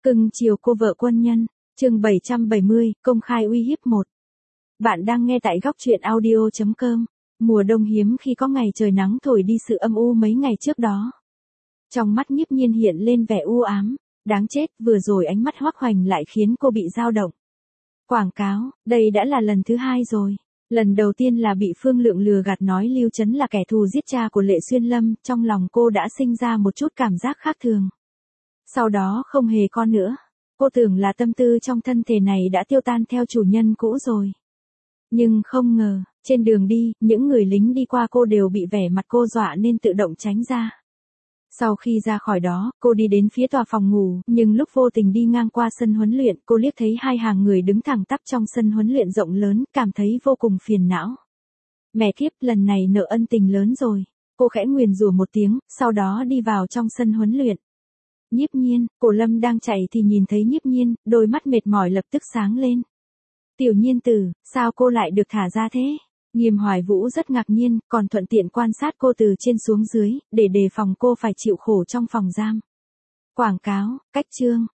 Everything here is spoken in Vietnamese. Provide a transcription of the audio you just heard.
Cưng chiều cô vợ quân nhân, chương 770, công khai uy hiếp 1. Bạn đang nghe tại góc truyện audio.com. Mùa đông hiếm khi có ngày trời nắng thổi đi sự âm u mấy ngày trước đó. Trong mắt Nhiếp Nhiên hiện lên vẻ u ám, đáng chết, vừa rồi ánh mắt Hoắc Hoành lại khiến cô bị dao động. Quảng cáo, đây đã là lần thứ 2 rồi. Lần đầu tiên là bị Phương Lượng lừa gạt nói Lưu Chấn là kẻ thù giết cha của Lệ Xuyên Lâm, trong lòng cô đã sinh ra một chút cảm giác khác thường. Sau đó không hề con nữa. Cô tưởng là tâm tư trong thân thể này đã tiêu tan theo chủ nhân cũ rồi. Nhưng không ngờ, trên đường đi, những người lính đi qua cô đều bị vẻ mặt cô dọa nên tự động tránh ra. Sau khi ra khỏi đó, cô đi đến phía tòa phòng ngủ, nhưng lúc vô tình đi ngang qua sân huấn luyện, cô liếc thấy 2 hàng người đứng thẳng tắp trong sân huấn luyện rộng lớn, cảm thấy vô cùng phiền não. Mẹ kiếp, lần này nợ ân tình lớn rồi. Cô khẽ nguyền rủa một tiếng, sau đó đi vào trong sân huấn luyện. Nhiếp Nhiên, Cổ Lâm đang chạy thì nhìn thấy Nhiếp Nhiên, đôi mắt mệt mỏi lập tức sáng lên. Tiểu Nhiên tử, sao cô lại được thả ra thế? Nghiêm Hoài Vũ rất ngạc nhiên, còn thuận tiện quan sát cô từ trên xuống dưới, để đề phòng cô phải chịu khổ trong phòng giam. Quảng cáo, cách chương,